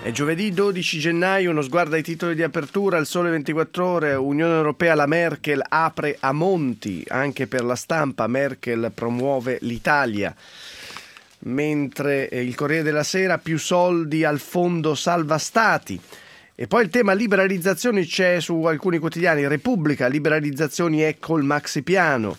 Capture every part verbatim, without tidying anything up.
È giovedì dodici gennaio, uno sguardo ai titoli di apertura, il Sole ventiquattro Ore, Unione Europea, la Merkel apre a monti, anche per la Stampa, Merkel promuove l'Italia. Mentre il Corriere della Sera, più soldi al fondo salva stati. E poi il tema liberalizzazioni c'è su alcuni quotidiani, Repubblica, liberalizzazioni ecco il maxi piano.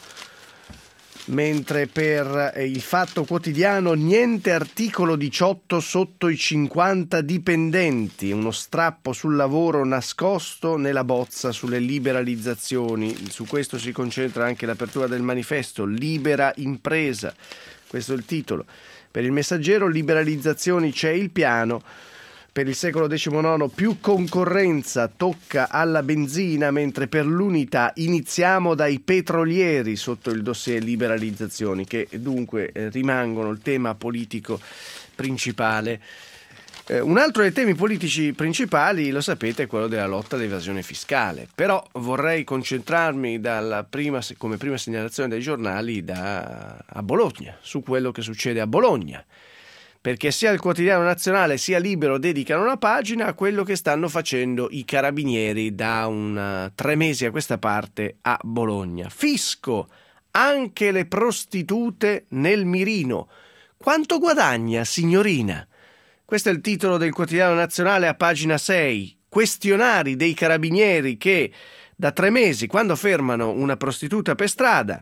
Mentre per il Fatto Quotidiano niente articolo diciotto sotto i cinquanta dipendenti, uno strappo sul lavoro nascosto nella bozza sulle liberalizzazioni. Su questo si concentra anche l'apertura del manifesto, libera impresa, questo è il titolo. Per il Messaggero, liberalizzazioni c'è il piano. Per il Secolo diciannove più concorrenza tocca alla benzina, mentre per l'Unità iniziamo dai petrolieri sotto il dossier liberalizzazioni, che dunque eh, rimangono il tema politico principale. Eh, un altro dei temi politici principali, lo sapete, è quello della lotta all'evasione fiscale. Però vorrei concentrarmi dalla prima, come prima segnalazione dai giornali da, a Bologna, su quello che succede a Bologna. Perché sia il Quotidiano Nazionale sia Libero dedicano una pagina a quello che stanno facendo i carabinieri da un, tre mesi a questa parte a Bologna. Fisco, anche le prostitute nel mirino. Quanto guadagna, signorina? Questo è il titolo del Quotidiano Nazionale a pagina sei. Questionari dei carabinieri che da tre mesi, quando fermano una prostituta per strada,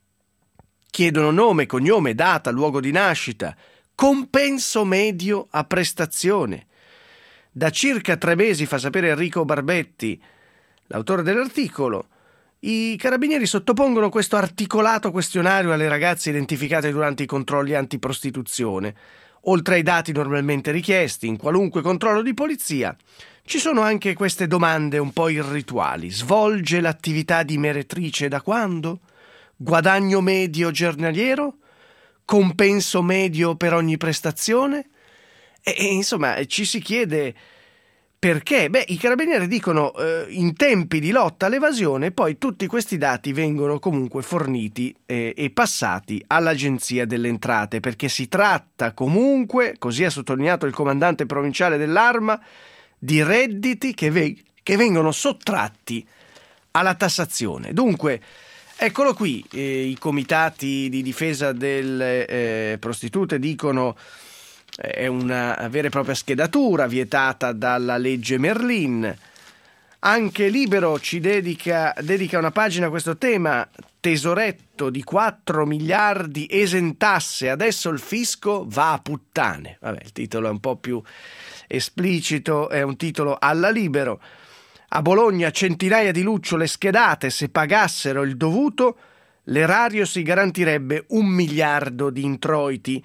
chiedono nome, cognome, data, luogo di nascita, compenso medio a prestazione. Da circa tre mesi, fa sapere Enrico Barbetti, l'autore dell'articolo, i carabinieri sottopongono questo articolato questionario alle ragazze identificate durante i controlli antiprostituzione. Oltre ai dati normalmente richiesti in qualunque controllo di polizia, ci sono anche queste domande un po' irrituali. Svolge l'attività di meretrice da quando? Guadagno medio giornaliero? Compenso medio per ogni prestazione? E, e insomma ci si chiede perché. Beh, i carabinieri dicono eh, in tempi di lotta all'evasione, poi tutti questi dati vengono comunque forniti eh, e passati all'Agenzia delle Entrate, perché si tratta comunque, così ha sottolineato il comandante provinciale dell'Arma, di redditi che, ve- che vengono sottratti alla tassazione. Dunque eccolo qui, eh, i comitati di difesa delle eh, prostitute dicono eh, è una vera e propria schedatura vietata dalla legge Merlin. Anche Libero ci dedica, dedica una pagina a questo tema, tesoretto di quattro miliardi esentasse, adesso il fisco va a puttane. Vabbè, il titolo è un po' più esplicito, è un titolo alla Libero. A Bologna centinaia di lucciole schedate, se pagassero il dovuto, l'erario si garantirebbe un miliardo di introiti.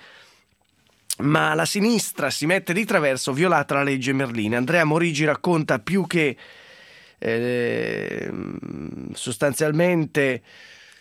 Ma la sinistra si mette di traverso, violata la legge Merlin. Andrea Morigi racconta più che eh, sostanzialmente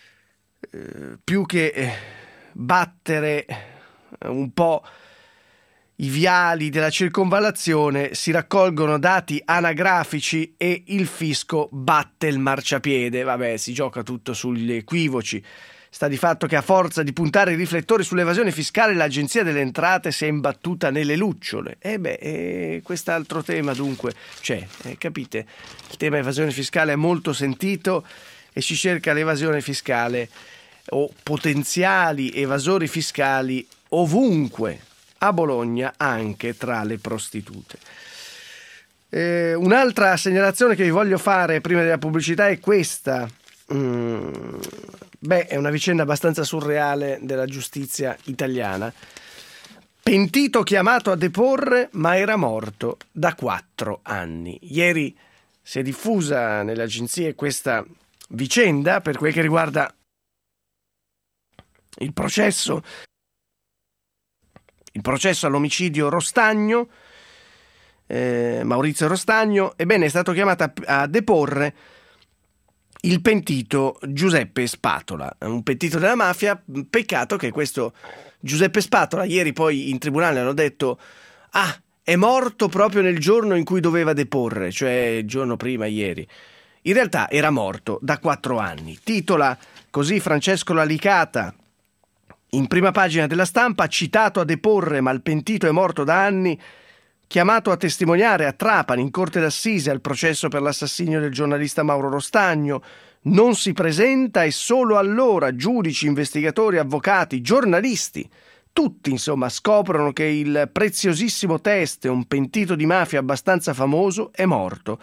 eh, più che eh, battere un po' i viali della circonvallazione, si raccolgono dati anagrafici e il fisco batte il marciapiede. Vabbè, si gioca tutto sugli equivoci. Sta di fatto che a forza di puntare i riflettori sull'evasione fiscale l'Agenzia delle Entrate si è imbattuta nelle lucciole. E beh, e quest'altro tema dunque c'è, eh, capite? Il tema evasione fiscale è molto sentito e si cerca l'evasione fiscale o potenziali evasori fiscali ovunque. A Bologna anche tra le prostitute. Eh, un'altra segnalazione che vi voglio fare prima della pubblicità è questa. Mm, beh, è una vicenda abbastanza surreale della giustizia italiana. Pentito chiamato a deporre, ma era morto da quattro anni. Ieri si è diffusa nelle agenzie questa vicenda per quel che riguarda il processo Il processo all'omicidio Rostagno, eh, Maurizio Rostagno. Ebbene, è stato chiamato a, a deporre il pentito Giuseppe Spatola, un pentito della mafia. Peccato che questo Giuseppe Spatola, ieri poi in tribunale hanno detto ah, è morto proprio nel giorno in cui doveva deporre, cioè il giorno prima, ieri. In realtà era morto da quattro anni. Titola così Francesco Lalicata, in prima pagina della Stampa: citato a deporre ma il pentito è morto da anni, chiamato a testimoniare a Trapani in corte d'assise al processo per l'assassinio del giornalista Mauro Rostagno, non si presenta e solo allora giudici, investigatori, avvocati, giornalisti, tutti insomma scoprono che il preziosissimo Teste, un pentito di mafia abbastanza famoso, è morto.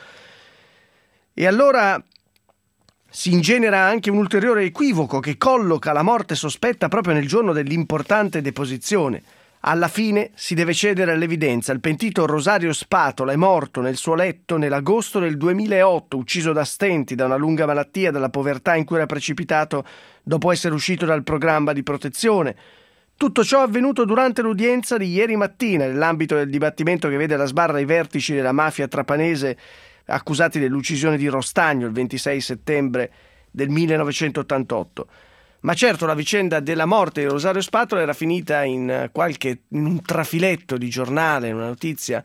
E allora si ingenera anche un ulteriore equivoco che colloca la morte sospetta proprio nel giorno dell'importante deposizione. Alla fine si deve cedere all'evidenza. Il pentito Rosario Spatola è morto nel suo letto nell'agosto del duemilaotto, ucciso da stenti, da una lunga malattia, dalla povertà in cui era precipitato dopo essere uscito dal programma di protezione. Tutto ciò è avvenuto durante l'udienza di ieri mattina, nell'ambito del dibattimento che vede alla sbarra i vertici della mafia trapanese accusati dell'uccisione di Rostagno il ventisei settembre del millenovecentottantotto. Ma certo la vicenda della morte di Rosario Spatola era finita in qualche in un trafiletto di giornale, una notizia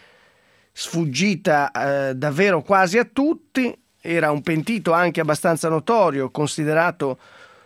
sfuggita eh, davvero quasi a tutti. Era un pentito anche abbastanza notorio, considerato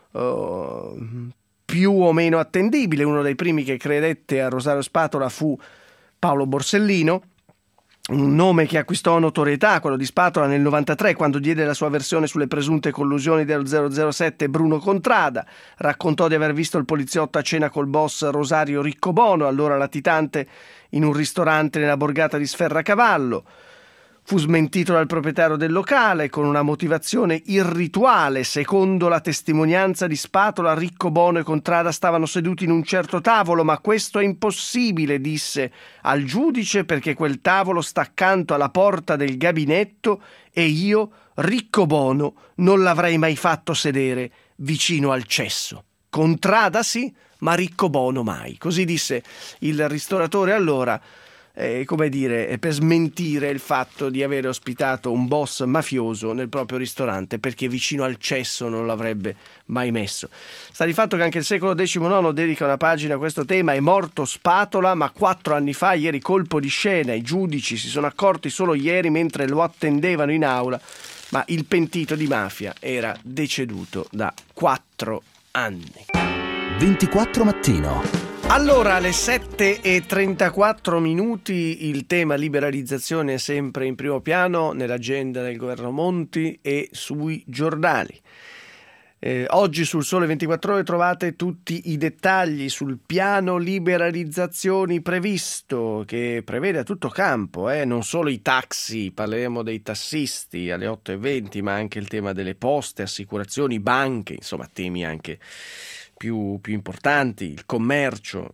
eh, più o meno attendibile. Uno dei primi che credette a Rosario Spatola fu Paolo Borsellino, un nome che acquistò notorietà, quello di Spatola, nel novantatré, quando diede la sua versione sulle presunte collusioni dello zero zero sette Bruno Contrada. Raccontò di aver visto il poliziotto a cena col boss Rosario Riccobono, allora latitante in un ristorante nella borgata di Sferracavallo. Fu smentito dal proprietario del locale con una motivazione irrituale. Secondo la testimonianza di Spatola, Riccobono e Contrada stavano seduti in un certo tavolo, ma questo è impossibile, disse al giudice, perché quel tavolo sta accanto alla porta del gabinetto e io, Riccobono, non l'avrei mai fatto sedere vicino al cesso. Contrada sì, ma Riccobono mai. Così disse il ristoratore allora, Eh, come dire, per smentire il fatto di aver ospitato un boss mafioso nel proprio ristorante, perché vicino al cesso non l'avrebbe mai messo. Sta di fatto che anche il secolo diciannove dedica una pagina a questo tema. È morto Spatola, ma quattro anni fa, ieri, colpo di scena. I giudici si sono accorti solo ieri mentre lo attendevano in aula, ma il pentito di mafia era deceduto da quattro anni. ventiquattro Mattino. Allora, alle sette e trentaquattro minuti il tema liberalizzazione è sempre in primo piano nell'agenda del governo Monti e sui giornali. Eh, oggi sul Sole ventiquattro Ore trovate tutti i dettagli sul piano liberalizzazioni previsto, che prevede a tutto campo, eh, non solo i taxi, parleremo dei tassisti alle otto e venti, ma anche il tema delle poste, assicurazioni, banche, insomma temi anche più, più importanti, il commercio,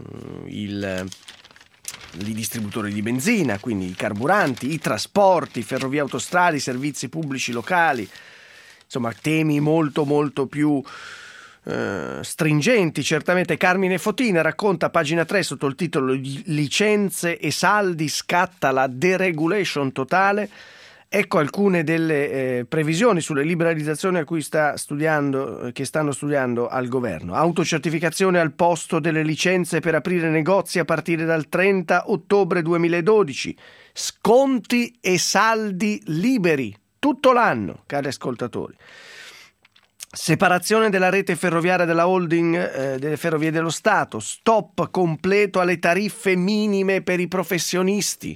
il, i distributori di benzina, quindi i carburanti, i trasporti, ferrovie, autostrade, i servizi pubblici locali, insomma temi molto molto più eh, stringenti. Certamente Carmine Fotina racconta a pagina tre sotto il titolo Licenze e saldi, scatta la deregulation totale. Ecco alcune delle eh, previsioni sulle liberalizzazioni a cui sta studiando, che stanno studiando al governo. Autocertificazione al posto delle licenze per aprire negozi a partire dal trenta ottobre duemiladodici. Sconti e saldi liberi tutto l'anno, cari ascoltatori. Separazione della rete ferroviaria della holding eh, delle Ferrovie dello Stato. Stop completo alle tariffe minime per i professionisti.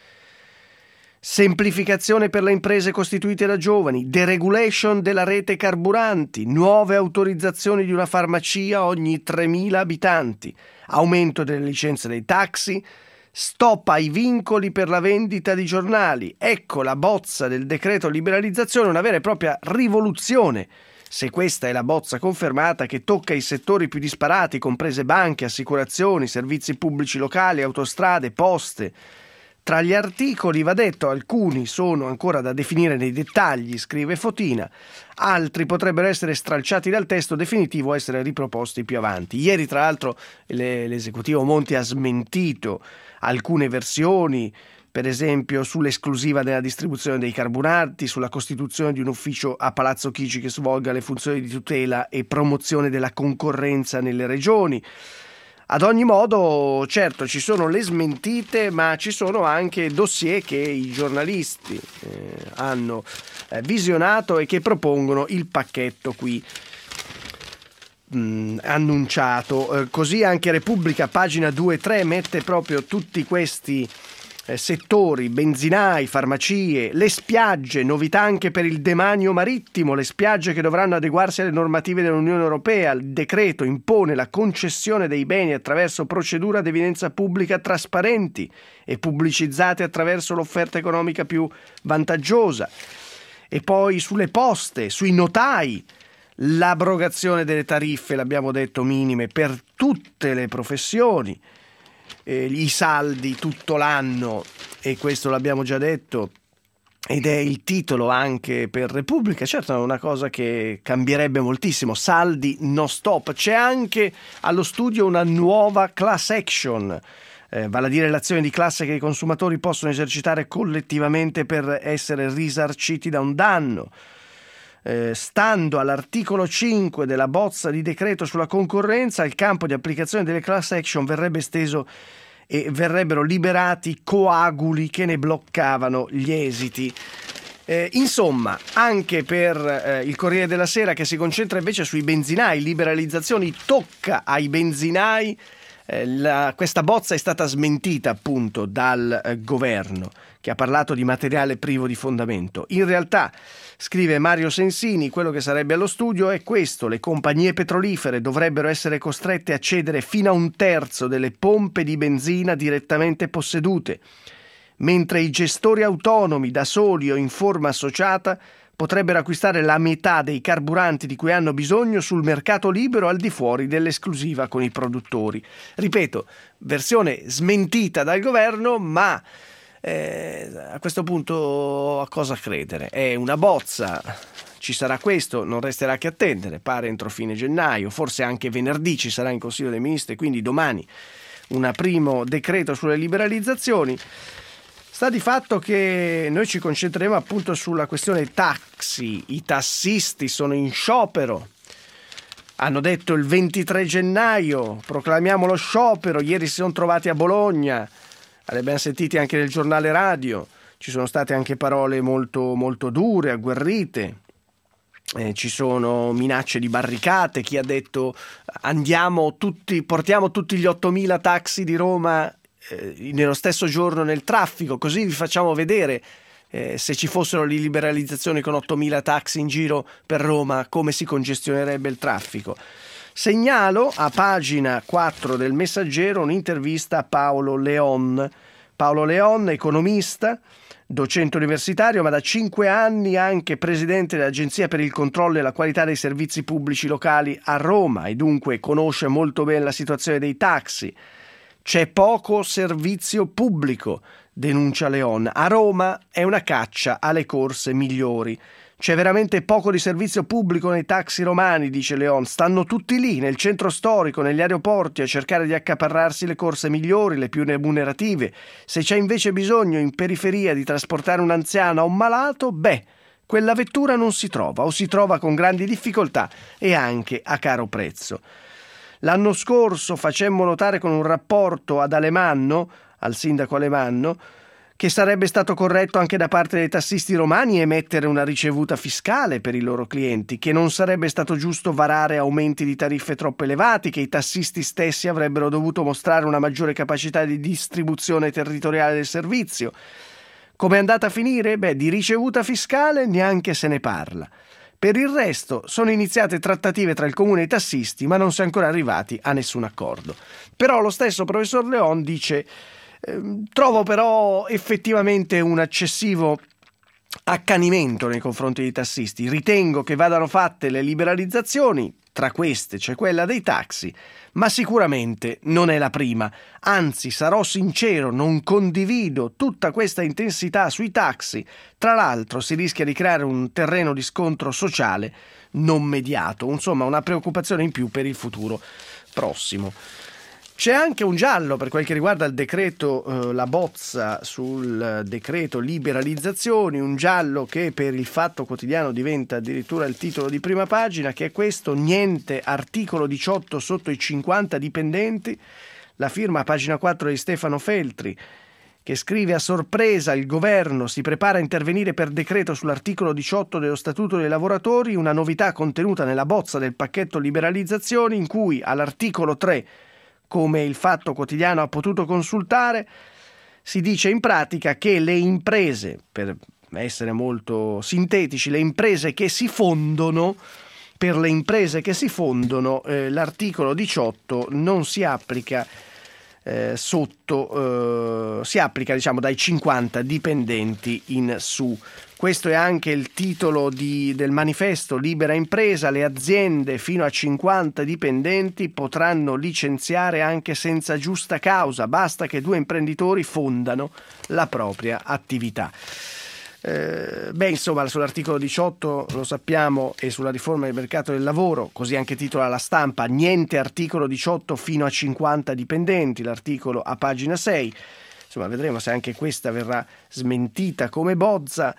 Semplificazione per le imprese costituite da giovani, deregulation della rete carburanti, nuove autorizzazioni di una farmacia ogni tremila abitanti, aumento delle licenze dei taxi, stop ai vincoli per la vendita di giornali. Ecco la bozza del decreto liberalizzazione, una vera e propria rivoluzione. Se questa è la bozza confermata che tocca i settori più disparati, comprese banche, assicurazioni, servizi pubblici locali, autostrade, poste. Tra gli articoli, va detto, alcuni sono ancora da definire nei dettagli, scrive Fotina, altri potrebbero essere stralciati dal testo definitivo o essere riproposti più avanti. Ieri, tra l'altro, le, l'esecutivo Monti ha smentito alcune versioni, per esempio sull'esclusiva della distribuzione dei carburanti, sulla costituzione di un ufficio a Palazzo Chigi che svolga le funzioni di tutela e promozione della concorrenza nelle regioni. Ad ogni modo, certo, ci sono le smentite, ma ci sono anche dossier che i giornalisti eh, hanno eh, visionato e che propongono il pacchetto qui mh, annunciato. Eh, così anche Repubblica, pagina due e tre, mette proprio tutti questi eh, settori: benzinai, farmacie, le spiagge, novità anche per il demanio marittimo, le spiagge che dovranno adeguarsi alle normative dell'Unione Europea. Il decreto impone la concessione dei beni attraverso procedure ad evidenza pubblica trasparenti e pubblicizzate attraverso l'offerta economica più vantaggiosa. E poi sulle poste, sui notai, l'abrogazione delle tariffe, l'abbiamo detto, minime per tutte le professioni, eh, i saldi tutto l'anno, e questo l'abbiamo già detto, ed è il titolo anche per Repubblica. Certo, è una cosa che cambierebbe moltissimo, saldi no stop. C'è anche allo studio una nuova class action, Eh, vale a dire l'azione di classe che i consumatori possono esercitare collettivamente per essere risarciti da un danno. Eh, stando all'articolo cinque della bozza di decreto sulla concorrenza, il campo di applicazione delle class action verrebbe esteso e verrebbero liberati coaguli che ne bloccavano gli esiti. Eh, insomma, anche per eh, il Corriere della Sera, che si concentra invece sui benzinai, liberalizzazioni, tocca ai benzinai. La, questa bozza è stata smentita appunto dal eh, governo, che ha parlato di materiale privo di fondamento. In realtà, scrive Mario Sensini, quello che sarebbe allo studio è questo: le compagnie petrolifere dovrebbero essere costrette a cedere fino a un terzo delle pompe di benzina direttamente possedute, mentre i gestori autonomi da soli o in forma associata potrebbero acquistare la metà dei carburanti di cui hanno bisogno sul mercato libero al di fuori dell'esclusiva con i produttori. Ripeto, versione smentita dal governo, ma eh, a questo punto a cosa credere? È una bozza, ci sarà questo, non resterà che attendere, pare entro fine gennaio, forse anche venerdì ci sarà in Consiglio dei Ministri, quindi domani un primo decreto sulle liberalizzazioni. Sta di fatto che noi ci concentreremo appunto sulla questione taxi. I tassisti sono in sciopero. Hanno detto il ventitré gennaio, proclamiamo lo sciopero. Ieri si sono trovati a Bologna. Li abbiamo sentiti anche nel giornale radio. Ci sono state anche parole molto, molto dure, agguerrite. Eh, ci sono minacce di barricate. Chi ha detto andiamo tutti, portiamo tutti gli ottomila taxi di Roma nello stesso giorno nel traffico, così vi facciamo vedere eh, se ci fossero le liberalizzazioni con ottomila taxi in giro per Roma come si congestionerebbe il traffico. Segnalo a pagina quattro del Messaggero un'intervista a Paolo Leon. Paolo Leon, economista, docente universitario, ma da cinque anni anche presidente dell'Agenzia per il controllo e la qualità dei servizi pubblici locali a Roma, e dunque conosce molto bene la situazione dei taxi. C'è poco servizio pubblico, denuncia Leon. A Roma è una caccia alle corse migliori. C'è veramente poco di servizio pubblico nei taxi romani, dice Leon. Stanno tutti lì, nel centro storico, negli aeroporti, a cercare di accaparrarsi le corse migliori, le più remunerative. Se c'è invece bisogno in periferia di trasportare un anziano o un malato, beh, quella vettura non si trova, o si trova con grandi difficoltà e anche a caro prezzo. L'anno scorso facemmo notare con un rapporto ad Alemanno, al sindaco Alemanno, che sarebbe stato corretto anche da parte dei tassisti romani emettere una ricevuta fiscale per i loro clienti, che non sarebbe stato giusto varare aumenti di tariffe troppo elevati, che i tassisti stessi avrebbero dovuto mostrare una maggiore capacità di distribuzione territoriale del servizio. Come è andata a finire? Beh, di ricevuta fiscale neanche se ne parla. Per il resto sono iniziate trattative tra il comune e i tassisti, ma non si è ancora arrivati a nessun accordo. Però lo stesso professor Leon dice eh, trovo però effettivamente un eccessivo accanimento nei confronti dei tassisti. Ritengo che vadano fatte le liberalizzazioni, tra queste c'è quella dei taxi, ma sicuramente non è la prima. Anzi, sarò sincero, non condivido tutta questa intensità sui taxi. Tra l'altro si rischia di creare un terreno di scontro sociale non mediato, insomma una preoccupazione in più per il futuro prossimo. C'è anche un giallo per quel che riguarda il decreto, eh, la bozza sul decreto liberalizzazioni, un giallo che per il Fatto Quotidiano diventa addirittura il titolo di prima pagina, che è questo: niente articolo diciotto sotto i cinquanta dipendenti. La firma a pagina quattro di Stefano Feltri, che scrive: a sorpresa il governo si prepara a intervenire per decreto sull'articolo diciotto dello Statuto dei lavoratori, una novità contenuta nella bozza del pacchetto liberalizzazioni in cui all'articolo tre, come il Fatto Quotidiano ha potuto consultare, si dice in pratica che le imprese, per essere molto sintetici, le imprese che si fondono, per le imprese che si fondono eh, l'articolo diciotto non si applica Eh, sotto eh, si applica diciamo dai cinquanta dipendenti in su. Questo è anche il titolo di, del manifesto Libera Impresa: le aziende fino a cinquanta dipendenti potranno licenziare anche senza giusta causa, basta che due imprenditori fondano la propria attività. Eh, beh, insomma, sull'articolo diciotto lo sappiamo, e sulla riforma del mercato del lavoro, così anche titola La Stampa: niente articolo diciotto fino a cinquanta dipendenti, l'articolo a pagina sei. Insomma, vedremo se anche questa verrà smentita come bozza.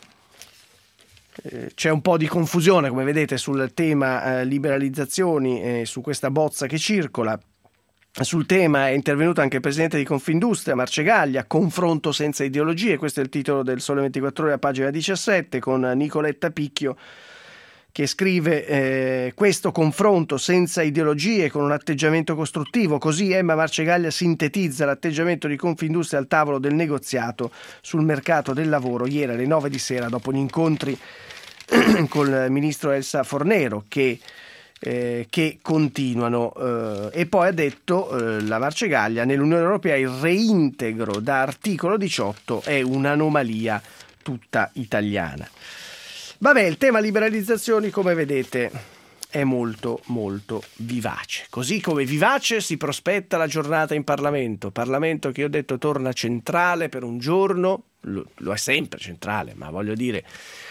Eh, c'è un po' di confusione, come vedete, sul tema eh, liberalizzazioni, eh, su questa bozza che circola. Sul tema è intervenuto anche il presidente di Confindustria, Marcegaglia: confronto senza ideologie. Questo è il titolo del Sole ventiquattro Ore a pagina diciassette, con Nicoletta Picchio che scrive eh, questo confronto senza ideologie con un atteggiamento costruttivo. Così Emma Marcegaglia sintetizza l'atteggiamento di Confindustria al tavolo del negoziato sul mercato del lavoro ieri alle nove di sera, dopo gli incontri col ministro Elsa Fornero che Eh, che continuano, eh, e poi ha detto eh, la Marcegaglia: nell'Unione Europea il reintegro da articolo diciotto è un'anomalia tutta italiana. Vabbè, il tema liberalizzazioni, come vedete, è molto molto vivace, così come vivace si prospetta la giornata in Parlamento Parlamento che io ho detto torna centrale per un giorno, lo, lo è sempre centrale, ma voglio dire,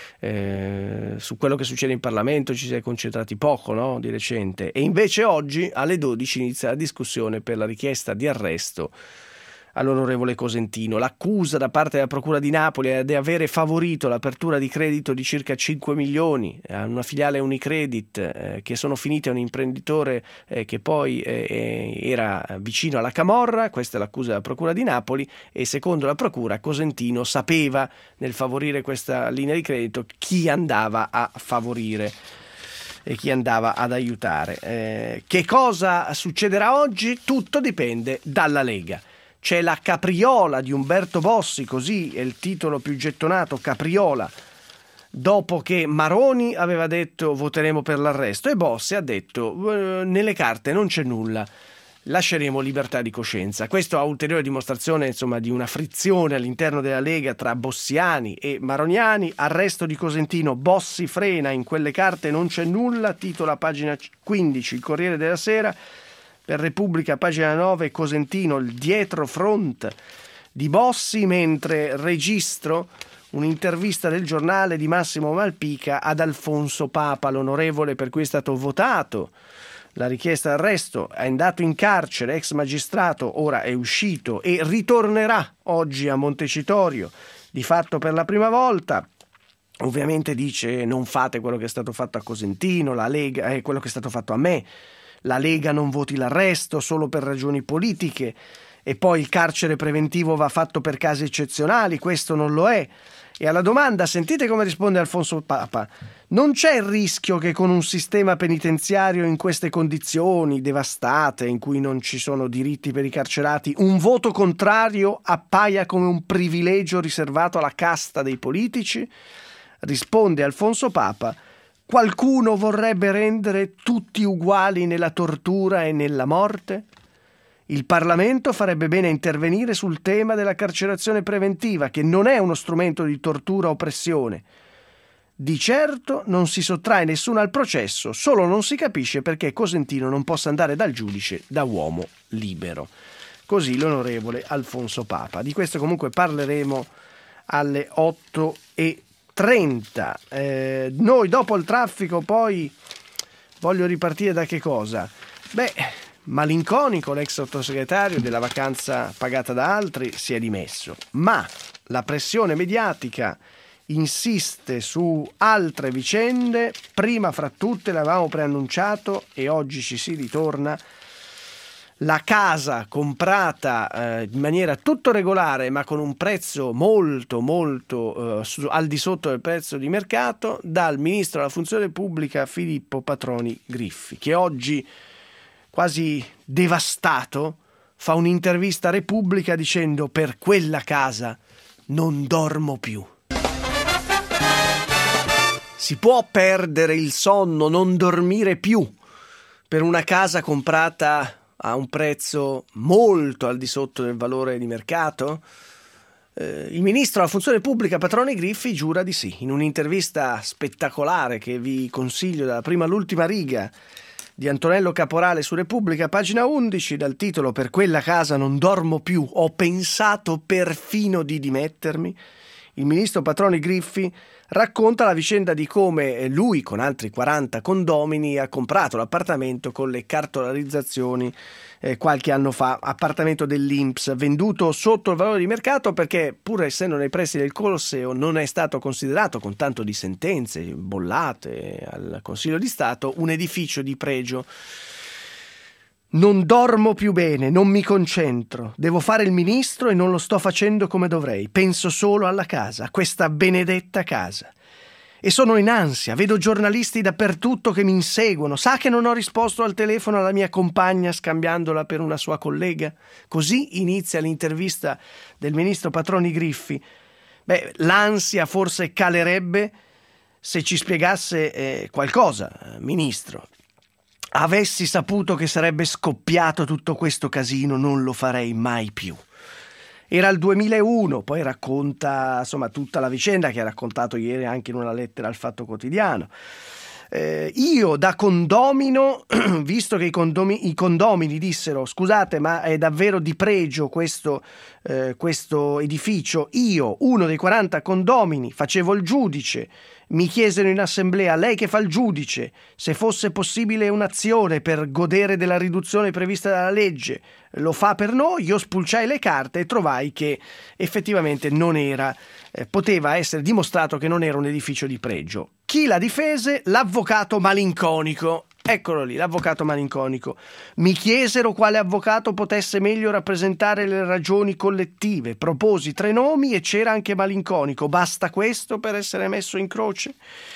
Eh, su quello che succede in Parlamento ci si è concentrati poco, no? Di recente. E invece oggi alle dodici inizia la discussione per la richiesta di arresto all'onorevole Cosentino. L'accusa da parte della Procura di Napoli è di avere favorito l'apertura di credito di circa cinque milioni a una filiale Unicredit eh, che sono finite a un imprenditore eh, che poi eh, era vicino alla camorra. Questa è l'accusa della Procura di Napoli, e secondo la Procura Cosentino sapeva, nel favorire questa linea di credito, chi andava a favorire e chi andava ad aiutare. Eh, che cosa succederà oggi? Tutto dipende dalla Lega. C'è la capriola di Umberto Bossi, così è il titolo più gettonato, capriola, dopo che Maroni aveva detto voteremo per l'arresto, e Bossi ha detto nelle carte non c'è nulla, lasceremo libertà di coscienza. Questo a ulteriore dimostrazione, insomma, di una frizione all'interno della Lega tra bossiani e maroniani. Arresto di Cosentino, Bossi frena, in quelle carte non c'è nulla, titola a pagina quindici il Corriere della Sera. Per Repubblica, pagina nove, Cosentino, il dietro front di Bossi, mentre registro un'intervista del Giornale di Massimo Malpica ad Alfonso Papa, l'onorevole per cui è stato votato la richiesta d'arresto, è andato in carcere, ex magistrato, ora è uscito e ritornerà oggi a Montecitorio, di fatto per la prima volta. Ovviamente dice: non fate quello che è stato fatto a Cosentino, la Lega è quello che è stato fatto a me. La Lega non voti l'arresto solo per ragioni politiche, e poi il carcere preventivo va fatto per casi eccezionali, questo non lo è. E alla domanda, sentite come risponde Alfonso Papa: non c'è il rischio che con un sistema penitenziario in queste condizioni devastate, in cui non ci sono diritti per i carcerati, un voto contrario appaia come un privilegio riservato alla casta dei politici? Risponde Alfonso Papa: qualcuno vorrebbe rendere tutti uguali nella tortura e nella morte? Il Parlamento farebbe bene a intervenire sul tema della carcerazione preventiva, che non è uno strumento di tortura o oppressione. Di certo non si sottrae nessuno al processo, solo non si capisce perché Cosentino non possa andare dal giudice da uomo libero. Così l'onorevole Alfonso Papa. Di questo comunque parleremo alle otto e trenta. Eh, noi dopo il traffico poi voglio ripartire da che cosa? Beh, malinconico l'ex sottosegretario della vacanza pagata da altri si è dimesso, ma la pressione mediatica insiste su altre vicende, prima fra tutte l'avevamo preannunciato e oggi ci si ritorna, la casa comprata eh, in maniera tutto regolare ma con un prezzo molto molto eh, su, al di sotto del prezzo di mercato dal ministro della funzione pubblica Filippo Patroni Griffi, che oggi quasi devastato fa un'intervista a Repubblica dicendo: per quella casa non dormo più. Si può perdere il sonno, non dormire più per una casa comprata a un prezzo molto al di sotto del valore di mercato? Eh, il ministro della funzione pubblica Patroni Griffi giura di sì, in un'intervista spettacolare che vi consiglio dalla prima all'ultima riga di Antonello Caporale su Repubblica, pagina undici, dal titolo "Per quella casa non dormo più, ho pensato perfino di dimettermi". Il ministro Patroni Griffi racconta la vicenda di come lui, con altri quaranta condomini, ha comprato l'appartamento con le cartolarizzazioni eh, qualche anno fa, appartamento dell'I N P S, venduto sotto il valore di mercato perché, pur essendo nei pressi del Colosseo, non è stato considerato, con tanto di sentenze bollate al Consiglio di Stato, un edificio di pregio. Non dormo più bene, non mi concentro, devo fare il ministro e non lo sto facendo come dovrei, penso solo alla casa, a questa benedetta casa. E sono in ansia, vedo giornalisti dappertutto che mi inseguono, sa che non ho risposto al telefono alla mia compagna scambiandola per una sua collega? Così inizia l'intervista del ministro Patroni Griffi. Beh, l'ansia forse calerebbe se ci spiegasse eh, qualcosa, ministro. Avessi saputo che sarebbe scoppiato tutto questo casino, non lo farei mai più. Era il duemilauno, poi racconta insomma tutta la vicenda che ha raccontato ieri anche in una lettera al Fatto Quotidiano. Eh, io da condomino, visto che i, condomi, i condomini dissero: scusate, ma è davvero di pregio questo, eh, questo edificio, io, uno dei quaranta condomini, facevo il giudice. Mi chiesero in assemblea: lei che fa il giudice, se fosse possibile un'azione per godere della riduzione prevista dalla legge, lo fa per noi? Io spulciai le carte e trovai che effettivamente non era, eh, poteva essere dimostrato che non era un edificio di pregio. Chi la difese? L'avvocato malinconico. Eccolo lì, l'avvocato malinconico. Mi chiesero quale avvocato potesse meglio rappresentare le ragioni collettive. Proposi tre nomi e c'era anche Malinconico. Basta questo per essere messo in croce?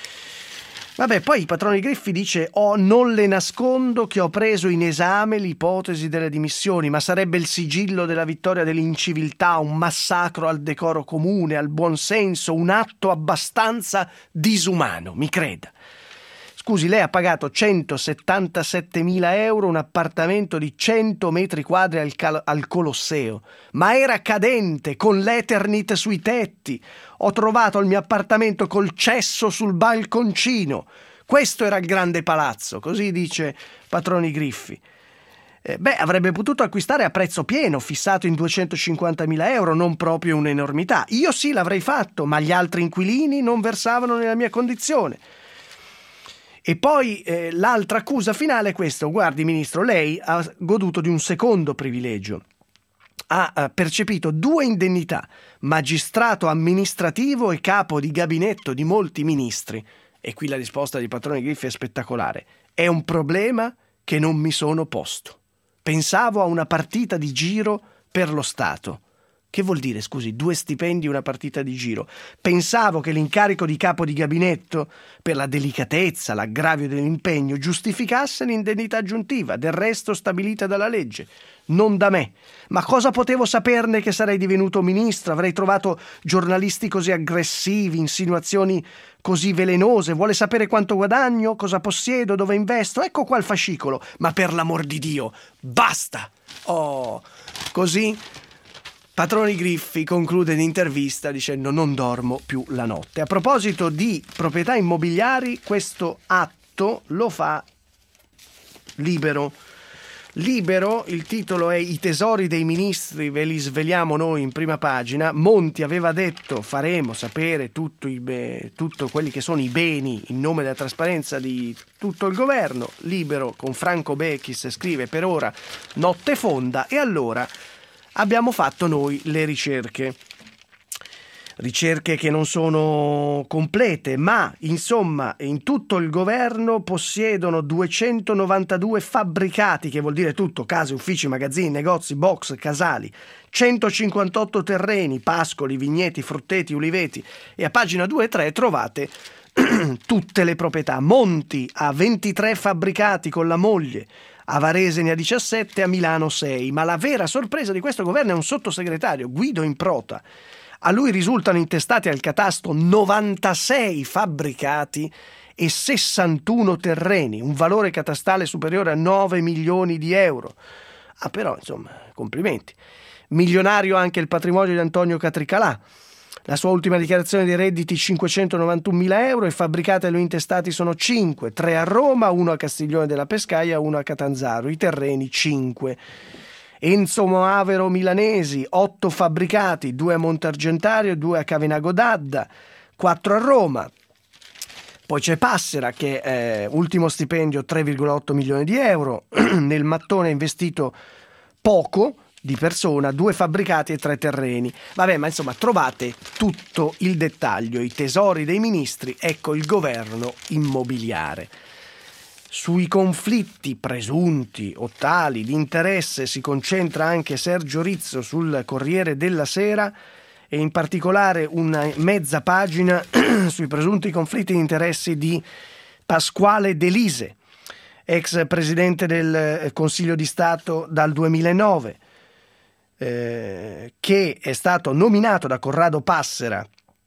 Vabbè, poi Patroni Griffi dice: oh, non le nascondo che ho preso in esame l'ipotesi delle dimissioni, ma sarebbe il sigillo della vittoria dell'inciviltà, un massacro al decoro comune, al buonsenso, un atto abbastanza disumano, mi creda. Scusi, lei ha pagato centosettantasettemila euro un appartamento di cento metri quadri al, cal- al Colosseo, ma era cadente, con l'Eternit sui tetti. Ho trovato il mio appartamento col cesso sul balconcino. Questo era il grande palazzo, così dice Patroni Griffi. Eh, beh, avrebbe potuto acquistare a prezzo pieno, fissato in duecentocinquantamila euro, non proprio un'enormità. Io sì l'avrei fatto, ma gli altri inquilini non versavano nella mia condizione. E poi eh, l'altra accusa finale è questo: guardi ministro, lei ha goduto di un secondo privilegio, ha, ha percepito due indennità, magistrato amministrativo e capo di gabinetto di molti ministri. E qui la risposta di Patroni Griffi è spettacolare: è un problema che non mi sono posto, pensavo a una partita di giro per lo Stato. Che vuol dire, scusi, due stipendi e una partita di giro? Pensavo che l'incarico di capo di gabinetto, per la delicatezza, l'aggravio dell'impegno, giustificasse l'indennità aggiuntiva, del resto stabilita dalla legge. Non da me. Ma cosa potevo saperne che sarei divenuto ministro? Avrei trovato giornalisti così aggressivi, insinuazioni così velenose. Vuole sapere quanto guadagno, cosa possiedo, dove investo? Ecco qua il fascicolo. Ma per l'amor di Dio, basta! Oh, così Patroni Griffi conclude l'intervista dicendo: non dormo più la notte. A proposito di proprietà immobiliari, questo atto lo fa Libero. Libero, il titolo è "I tesori dei ministri ve li sveliamo noi in prima pagina". Monti aveva detto: faremo sapere tutto, i be- tutto quelli che sono i beni in nome della trasparenza di tutto il governo. Libero con Franco Bechis scrive: per ora notte fonda. E allora abbiamo fatto noi le ricerche. ricerche che non sono complete, ma insomma in tutto il governo possiedono duecentonovantadue fabbricati, che vuol dire tutto, case, uffici, magazzini, negozi, box, casali, centocinquantotto terreni, pascoli, vigneti, frutteti, uliveti, e a pagina due e tre trovate tutte le proprietà. Monti ha ventitré fabbricati con la moglie, a Varese ne ha diciassette, a Milano sei, ma la vera sorpresa di questo governo è un sottosegretario, Guido Improta. A lui risultano intestati al catasto novantasei fabbricati e sessantuno terreni, un valore catastale superiore a nove milioni di euro. Ah, però, insomma, complimenti. Milionario anche il patrimonio di Antonio Catricalà. La sua ultima dichiarazione dei redditi cinquecentonovantunomila euro, e fabbricati a lui intestati sono cinque, tre a Roma, uno a Castiglione della Pescaia, uno a Catanzaro, i terreni cinque. Enzo Moavero Milanesi, otto fabbricati, due a Montargentario, due a Cavenago d'Adda, quattro a Roma. Poi c'è Passera che è ultimo stipendio tre virgola otto milioni di euro, nel mattone ha investito poco di persona, due fabbricati e tre terreni. Vabbè, ma insomma trovate tutto il dettaglio, i tesori dei ministri, ecco il governo immobiliare. Sui conflitti presunti o tali di interesse si concentra anche Sergio Rizzo sul Corriere della Sera, e in particolare una mezza pagina sui presunti conflitti di interessi di Pasquale De Lise, ex presidente del Consiglio di Stato dal duemilanove, eh, che è stato nominato da Corrado Passera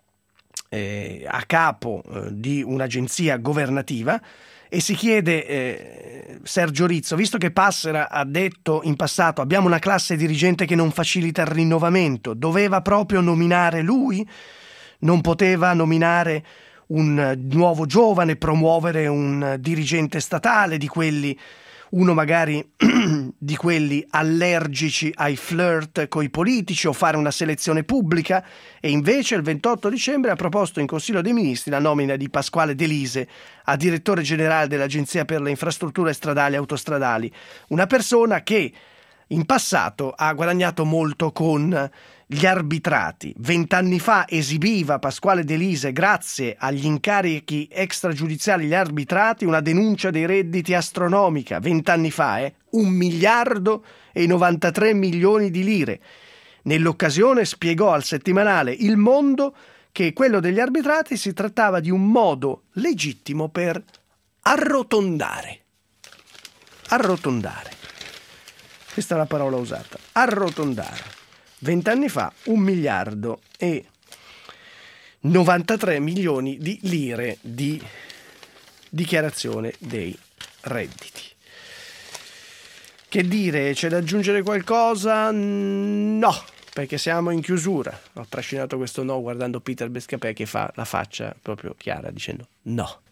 eh, a capo eh, di un'agenzia governativa. E si chiede, eh, Sergio Rizzo, visto che Passera ha detto in passato abbiamo una classe dirigente che non facilita il rinnovamento, doveva proprio nominare lui? Non poteva nominare un nuovo giovane, promuovere un dirigente statale di quelli, uno magari di quelli allergici ai flirt coi politici, o fare una selezione pubblica? E invece il ventotto dicembre ha proposto in Consiglio dei Ministri la nomina di Pasquale De Lise a direttore generale dell'Agenzia per le infrastrutture stradali e autostradali, una persona che in passato ha guadagnato molto con gli arbitrati. Vent'anni fa esibiva Pasquale De Lise, grazie agli incarichi extragiudiziali, gli arbitrati, una denuncia dei redditi astronomica. Vent'anni fa, eh? Un miliardo e novantatré milioni di lire. Nell'occasione spiegò al settimanale Il Mondo che quello degli arbitrati si trattava di un modo legittimo per arrotondare. Arrotondare. Questa è la parola usata. Arrotondare. Vent'anni fa un miliardo e novantatré milioni di lire di dichiarazione dei redditi. Che dire, c'è da aggiungere qualcosa? No, perché siamo in chiusura. Ho trascinato questo no guardando Peter Bescapè che fa la faccia proprio chiara dicendo no.